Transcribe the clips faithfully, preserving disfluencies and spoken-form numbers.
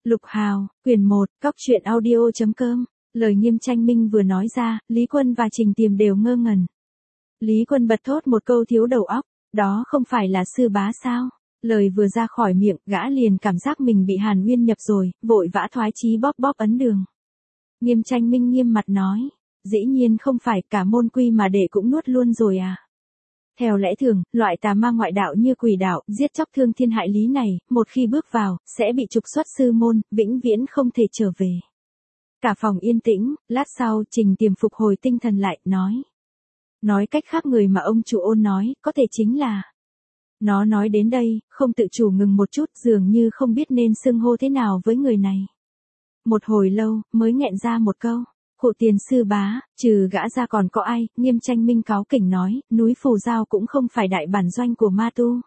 Lục Hào, quyển một, cóc truyện audio.com. Lời Nghiêm Tranh Minh vừa nói ra, Lý Quân và Trình Tiềm đều ngơ ngẩn. Lý Quân bật thốt một câu thiếu đầu óc, đó không phải là sư bá sao? Lời vừa ra khỏi miệng, gã liền cảm giác mình bị Hàn Uyên nhập rồi, vội vã thoái chí bóp bóp ấn đường. Nghiêm Tranh Minh nghiêm mặt nói, dĩ nhiên không phải, cả môn quy mà đệ cũng nuốt luôn rồi à? Theo lẽ thường, loại tà ma ngoại đạo như quỷ đạo, giết chóc thương thiên hại lý này, một khi bước vào, sẽ bị trục xuất sư môn, vĩnh viễn không thể trở về. Cả phòng yên tĩnh, lát sau, Trình Tiềm phục hồi tinh thần lại, nói. Nói cách khác người mà ông chủ Ôn nói, có thể chính là... Nó nói đến đây, không tự chủ ngừng một chút, dường như không biết nên xưng hô thế nào với người này. Một hồi lâu, mới nghẹn ra một câu. Hộ tiền sư bá, trừ gã ra còn có ai? Nghiêm Tranh Minh cáu kỉnh nói, núi Phù Giao cũng không phải đại bản doanh của ma tu.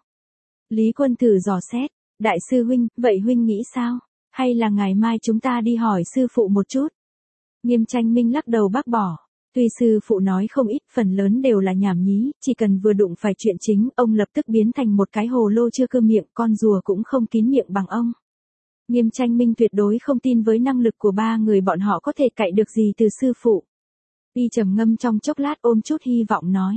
Lý Quân thử dò xét, đại sư huynh, vậy huynh nghĩ sao? Hay là ngày mai chúng ta đi hỏi sư phụ một chút? Nghiêm Tranh Minh lắc đầu bác bỏ. Tuy sư phụ nói không ít, phần lớn đều là nhảm nhí, chỉ cần vừa đụng phải chuyện chính, ông lập tức biến thành một cái hồ lô chưa cưa miệng, con rùa cũng không kín miệng bằng ông. Nghiêm Tranh Minh tuyệt đối không tin với năng lực của ba người bọn họ có thể cậy được gì từ sư phụ. Y trầm ngâm trong chốc lát ôm chút hy vọng nói.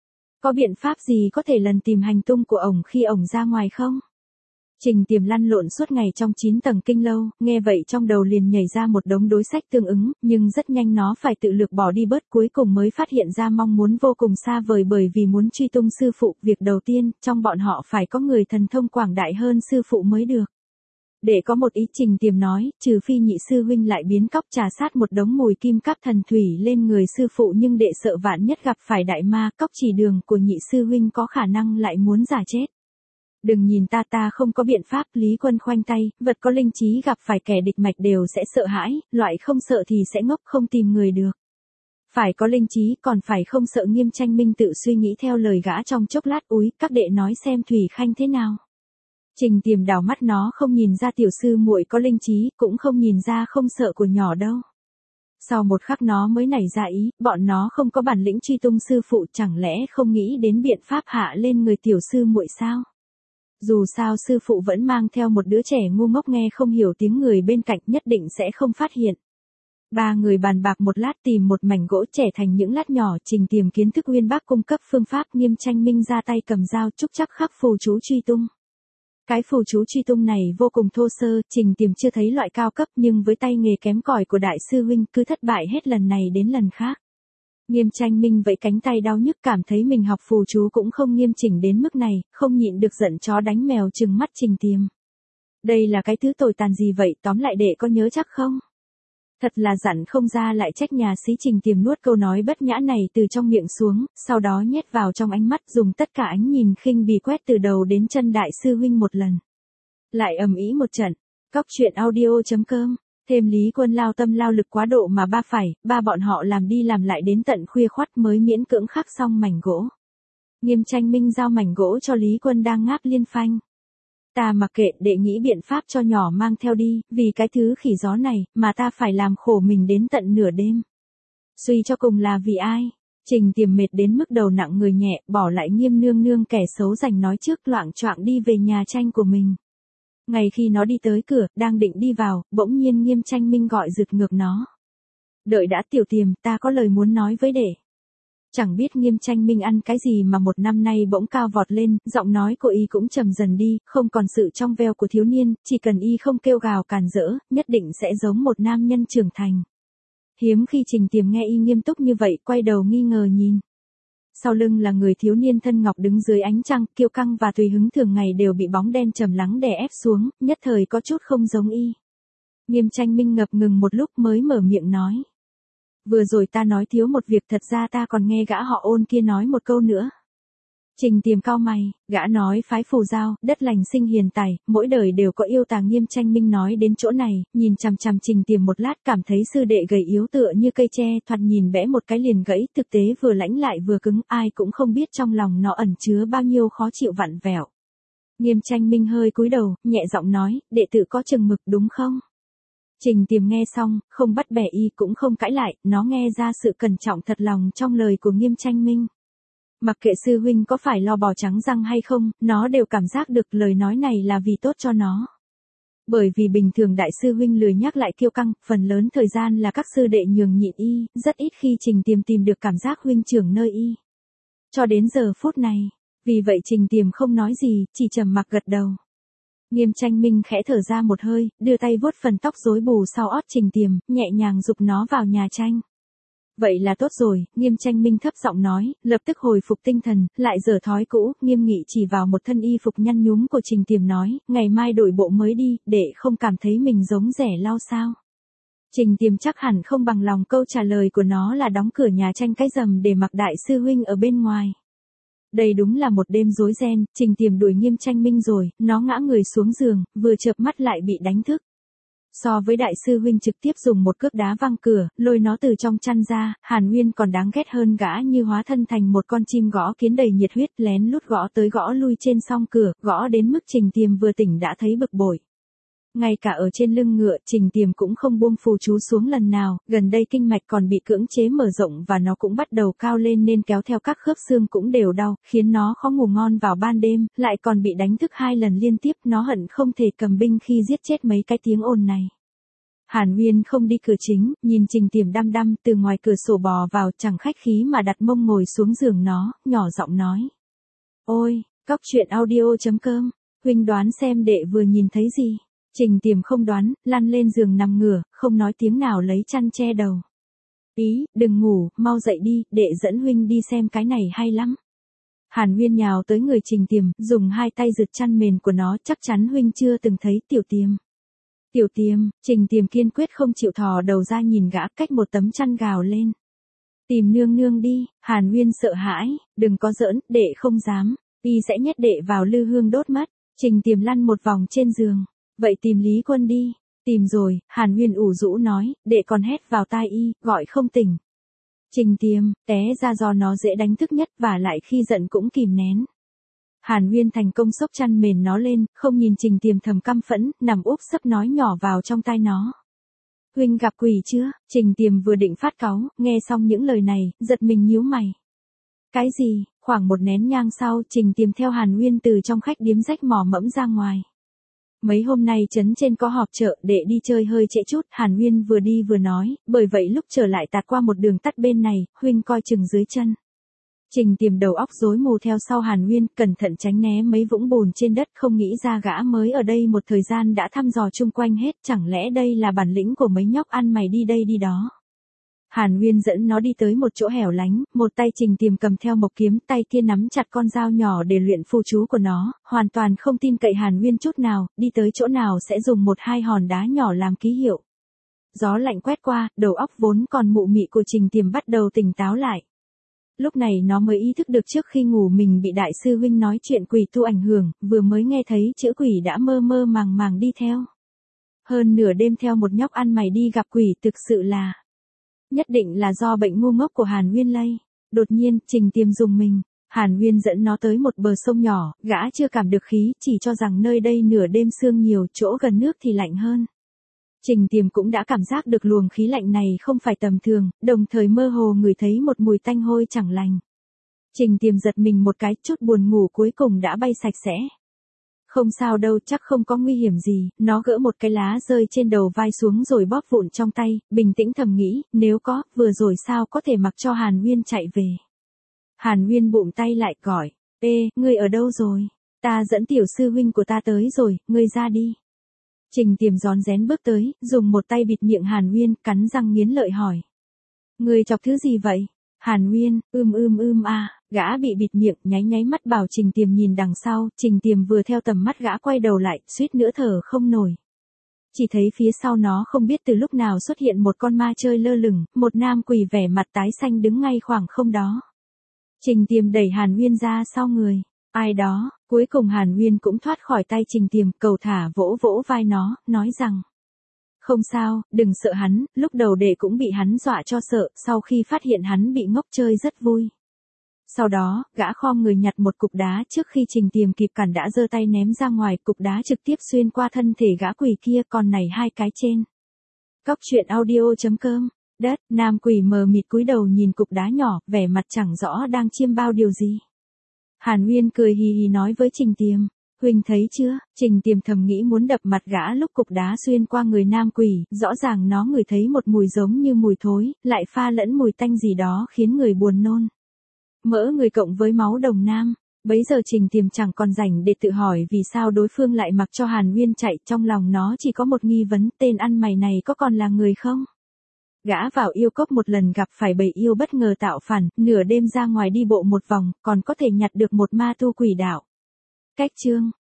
Có biện pháp gì có thể lần tìm hành tung của ổng khi ổng ra ngoài không? Trình Tiềm lăn lộn suốt ngày trong chín tầng kinh lâu, nghe vậy trong đầu liền nhảy ra một đống đối sách tương ứng, nhưng rất nhanh nó phải tự lực bỏ đi bớt, cuối cùng mới phát hiện ra mong muốn vô cùng xa vời, bởi vì muốn truy tung sư phụ, việc đầu tiên, trong bọn họ phải có người thần thông quảng đại hơn sư phụ mới được. Để có một ý, Trình Tiềm nói, trừ phi nhị sư huynh lại biến cóc trà sát một đống mùi kim cáp thần thủy lên người sư phụ, nhưng đệ sợ vạn nhất gặp phải đại ma, cóc chỉ đường của nhị sư huynh có khả năng lại muốn giả chết. Đừng nhìn ta ta không có biện pháp, Lý Quân khoanh tay, vật có linh trí gặp phải kẻ địch mạch đều sẽ sợ hãi, loại không sợ thì sẽ ngốc không tìm người được. Phải có linh trí còn phải không sợ. Nghiêm Tranh Minh tự suy nghĩ theo lời gã trong chốc lát, úi, các đệ nói xem Thủy Khanh thế nào. Trình Tiềm đảo mắt, nó không nhìn ra tiểu sư muội có linh trí, cũng không nhìn ra không sợ của nhỏ đâu. Sau một khắc nó mới nảy ra ý, bọn nó không có bản lĩnh truy tung sư phụ, chẳng lẽ không nghĩ đến biện pháp hạ lên người tiểu sư muội sao? Dù sao sư phụ vẫn mang theo một đứa trẻ ngu ngốc nghe không hiểu tiếng người bên cạnh, nhất định sẽ không phát hiện. Ba người bàn bạc một lát tìm một mảnh gỗ trẻ thành những lát nhỏ, Trình Tiềm kiến thức uyên bác cung cấp phương pháp, Nghiêm Tranh Minh ra tay cầm dao trúc chắc khắc phù chú truy tung. Cái phù chú truy tung này vô cùng thô sơ, Trình Tiềm chưa thấy loại cao cấp, nhưng với tay nghề kém cỏi của đại sư huynh cứ thất bại hết lần này đến lần khác. Nghiêm Tranh Minh vẫy cánh tay đau nhức, cảm thấy mình học phù chú cũng không nghiêm chỉnh đến mức này, không nhịn được giận chó đánh mèo trừng mắt Trình Tiềm. Đây là cái thứ tồi tàn gì vậy, tóm lại đệ có nhớ chắc không? Thật là dặn không ra lại trách nhà xí. Trình Tiềm nuốt câu nói bất nhã này từ trong miệng xuống, sau đó nhét vào trong ánh mắt, dùng tất cả ánh nhìn khinh bỉ quét từ đầu đến chân đại sư huynh một lần. Lại ầm ĩ một trận. Cóc truyện audio.com. Thêm Lý Quân lao tâm lao lực quá độ mà ba phải, ba bọn họ làm đi làm lại đến tận khuya khoắt mới miễn cưỡng khắc xong mảnh gỗ. Nghiêm Tranh Minh giao mảnh gỗ cho Lý Quân đang ngáp liên phanh. Ta mặc kệ, đệ nghĩ biện pháp cho nhỏ mang theo đi, vì cái thứ khỉ gió này, mà ta phải làm khổ mình đến tận nửa đêm. Suy cho cùng là vì ai? Trình Tiềm mệt đến mức đầu nặng người nhẹ, bỏ lại Nghiêm nương nương kẻ xấu giành nói trước, loạng choạng đi về nhà tranh của mình. Ngay khi nó đi tới cửa, đang định đi vào, bỗng nhiên Nghiêm Tranh Minh gọi rượt ngược nó. Đợi đã tiểu Tiềm, ta có lời muốn nói với đệ. Chẳng biết Nghiêm Tranh Minh ăn cái gì mà một năm nay bỗng cao vọt lên, giọng nói của y cũng trầm dần đi, không còn sự trong veo của thiếu niên, chỉ cần y không kêu gào càn rỡ, nhất định sẽ giống một nam nhân trưởng thành. Hiếm khi Trình Tiềm nghe y nghiêm túc như vậy, quay đầu nghi ngờ nhìn. Sau lưng là người thiếu niên thân ngọc đứng dưới ánh trăng, kiêu căng và tùy hứng, thường ngày đều bị bóng đen trầm lắng đè ép xuống, nhất thời có chút không giống y. Nghiêm Tranh Minh ngập ngừng một lúc mới mở miệng nói. Vừa rồi ta nói thiếu một việc, thật ra ta còn nghe gã họ Ôn kia nói một câu nữa. Trình Tiềm cau mày, gã nói phái Phù Giao, đất lành sinh hiền tài, mỗi đời đều có yêu tà. Nghiêm Tranh Minh nói đến chỗ này, nhìn chằm chằm Trình Tiềm một lát, cảm thấy sư đệ gầy yếu tựa như cây tre, thoạt nhìn bẽ một cái liền gãy, thực tế vừa lãnh lại vừa cứng, ai cũng không biết trong lòng nó ẩn chứa bao nhiêu khó chịu vặn vẹo. Nghiêm Tranh Minh hơi cúi đầu, nhẹ giọng nói, đệ tử có chừng mực đúng không? Trình Tiềm nghe xong, không bắt bẻ y cũng không cãi lại, nó nghe ra sự cẩn trọng thật lòng trong lời của Nghiêm Tranh Minh. Mặc kệ sư huynh có phải lo bò trắng răng hay không, nó đều cảm giác được lời nói này là vì tốt cho nó. Bởi vì bình thường đại sư huynh lười nhắc lại kiêu căng, phần lớn thời gian là các sư đệ nhường nhịn y, rất ít khi Trình Tiềm tìm được cảm giác huynh trưởng nơi y. Cho đến giờ phút này, vì vậy Trình Tiềm không nói gì, chỉ trầm mặc gật đầu. Nghiêm Tranh Minh khẽ thở ra một hơi, đưa tay vuốt phần tóc rối bù sau ót Trình Tiềm, nhẹ nhàng giục nó vào nhà tranh. Vậy là tốt rồi, Nghiêm Tranh Minh thấp giọng nói, lập tức hồi phục tinh thần, lại dở thói cũ, nghiêm nghị chỉ vào một thân y phục nhăn nhúm của Trình Tiềm nói, ngày mai đổi bộ mới đi, để không cảm thấy mình giống rẻ lau sao. Trình Tiềm chắc hẳn không bằng lòng câu trả lời của nó là đóng cửa nhà tranh cái rầm để mặc đại sư huynh ở bên ngoài. Đây đúng là một đêm rối ren, Trình Tiềm đuổi Nghiêm Tranh Minh rồi, nó ngã người xuống giường, vừa chợp mắt lại bị đánh thức. So với đại sư huynh trực tiếp dùng một cước đá văng cửa, lôi nó từ trong chăn ra, Hàn Nguyên còn đáng ghét hơn gã như hóa thân thành một con chim gõ kiến đầy nhiệt huyết lén lút gõ tới gõ lui trên song cửa, gõ đến mức Trình Tiềm vừa tỉnh đã thấy bực bội. Ngay cả ở trên lưng ngựa, Trình Tiềm cũng không buông phù chú xuống lần nào, gần đây kinh mạch còn bị cưỡng chế mở rộng và nó cũng bắt đầu cao lên nên kéo theo các khớp xương cũng đều đau, khiến nó khó ngủ ngon vào ban đêm, lại còn bị đánh thức hai lần liên tiếp, nó hận không thể cầm binh khi giết chết mấy cái tiếng ồn này. Hàn Nguyên không đi cửa chính, nhìn Trình Tiềm đăm đăm từ ngoài cửa sổ bò vào, chẳng khách khí mà đặt mông ngồi xuống giường nó, nhỏ giọng nói. Ôi, cóc truyện audio chấm com, huynh đoán xem đệ vừa nhìn thấy gì. Trình Tiềm không đoán, lăn lên giường nằm ngửa, không nói tiếng nào lấy chăn che đầu. Ý, đừng ngủ, mau dậy đi, đệ dẫn huynh đi xem cái này hay lắm. Hàn Nguyên nhào tới người Trình Tiềm, dùng hai tay giật chăn mền của nó, chắc chắn huynh chưa từng thấy Tiểu Tiềm. Tiểu Tiềm, Trình Tiềm kiên quyết không chịu thò đầu ra nhìn gã, cách một tấm chăn gào lên. Tìm nương nương đi, Hàn Nguyên sợ hãi, đừng có giỡn, đệ không dám, y sẽ nhét đệ vào lư hương đốt mất. Trình Tiềm lăn một vòng trên giường. Vậy tìm Lý Quân đi. Tìm rồi, Hàn Nguyên ủ rũ nói, đệ còn hét vào tai y, gọi không tỉnh. Trình Tiềm, té ra do nó dễ đánh thức nhất và lại khi giận cũng kìm nén. Hàn Nguyên thành công xốc chăn mền nó lên, không nhìn Trình Tiềm thầm căm phẫn, nằm úp sấp nói nhỏ vào trong tai nó. Huynh gặp quỷ chưa? Trình Tiềm vừa định phát cáu, nghe xong những lời này, giật mình nhíu mày. Cái gì? Khoảng một nén nhang sau, Trình Tiềm theo Hàn Nguyên từ trong khách điếm rách mò mẫm ra ngoài. Mấy hôm nay trấn trên có họp chợ, để đi chơi hơi trễ chút, Hàn Nguyên vừa đi vừa nói, bởi vậy lúc trở lại tạt qua một đường tắt bên này, huynh coi chừng dưới chân. Trình Tiềm đầu óc rối mù theo sau Hàn Nguyên, cẩn thận tránh né mấy vũng bùn trên đất, không nghĩ ra gã mới ở đây một thời gian đã thăm dò chung quanh hết, chẳng lẽ đây là bản lĩnh của mấy nhóc ăn mày đi đây đi đó. Hàn Nguyên dẫn nó đi tới một chỗ hẻo lánh, một tay Trình Tiềm cầm theo mộc kiếm, tay kia nắm chặt con dao nhỏ để luyện phù chú của nó, hoàn toàn không tin cậy Hàn Nguyên chút nào, đi tới chỗ nào sẽ dùng một hai hòn đá nhỏ làm ký hiệu. Gió lạnh quét qua, đầu óc vốn còn mụ mị của Trình Tiềm bắt đầu tỉnh táo lại. Lúc này nó mới ý thức được trước khi ngủ mình bị đại sư huynh nói chuyện quỷ tu ảnh hưởng, vừa mới nghe thấy chữ quỷ đã mơ mơ màng màng đi theo. Hơn nửa đêm theo một nhóc ăn mày đi gặp quỷ thực sự là... Nhất định là do bệnh ngu ngốc của Hàn Nguyên lây. Đột nhiên, Trình Tiềm dùng mình. Hàn Nguyên dẫn nó tới một bờ sông nhỏ, gã chưa cảm được khí, chỉ cho rằng nơi đây nửa đêm sương nhiều, chỗ gần nước thì lạnh hơn. Trình Tiềm cũng đã cảm giác được luồng khí lạnh này không phải tầm thường, đồng thời mơ hồ ngửi thấy một mùi tanh hôi chẳng lành. Trình Tiềm giật mình một cái, chút buồn ngủ cuối cùng đã bay sạch sẽ. Không sao đâu, chắc không có nguy hiểm gì, nó gỡ một cái lá rơi trên đầu vai xuống rồi bóp vụn trong tay, bình tĩnh thầm nghĩ, nếu có, vừa rồi sao có thể mặc cho Hàn Nguyên chạy về. Hàn Nguyên bụm tay lại gọi, ê, ngươi ở đâu rồi? Ta dẫn tiểu sư huynh của ta tới rồi, ngươi ra đi. Trình Tiềm rón rén bước tới, dùng một tay bịt miệng Hàn Nguyên, cắn răng nghiến lợi hỏi. Ngươi chọc thứ gì vậy? Hàn Nguyên, ưm ưm ưm a, gã bị bịt miệng, nháy nháy mắt bảo Trình Tiềm nhìn đằng sau, Trình Tiềm vừa theo tầm mắt gã quay đầu lại, suýt nữa thở không nổi. Chỉ thấy phía sau nó không biết từ lúc nào xuất hiện một con ma chơi lơ lửng, một nam quỷ vẻ mặt tái xanh đứng ngay khoảng không đó. Trình Tiềm đẩy Hàn Nguyên ra sau người. Ai đó, cuối cùng Hàn Nguyên cũng thoát khỏi tay Trình Tiềm, cầu thả vỗ vỗ vai nó, nói rằng. Không sao, đừng sợ hắn, lúc đầu đệ cũng bị hắn dọa cho sợ, sau khi phát hiện hắn bị ngốc chơi rất vui. Sau đó, gã khom người nhặt một cục đá trước khi Trình Tiềm kịp cản đã giơ tay ném ra ngoài, cục đá trực tiếp xuyên qua thân thể gã quỷ kia, còn này hai cái trên. Cóc truyện audio chấm com, đất, nam quỷ mờ mịt cúi đầu nhìn cục đá nhỏ, vẻ mặt chẳng rõ đang chiêm bao điều gì. Hàn Nguyên cười hì hì nói với Trình Tiềm, Huynh thấy chưa, Trình Tiềm thầm nghĩ muốn đập mặt gã lúc cục đá xuyên qua người nam quỷ, rõ ràng nó ngửi thấy một mùi giống như mùi thối, lại pha lẫn mùi tanh gì đó khiến người buồn nôn. Mỡ người cộng với máu đồng nam. Bấy giờ Trình Tiềm chẳng còn rảnh để tự hỏi vì sao đối phương lại mặc cho Hàn Uyên chạy, trong lòng nó chỉ có một nghi vấn, tên ăn mày này có còn là người không? Gã vào yêu cốc một lần gặp phải bầy yêu bất ngờ tạo phản, nửa đêm ra ngoài đi bộ một vòng, còn có thể nhặt được một ma tu quỷ đạo. Cách chương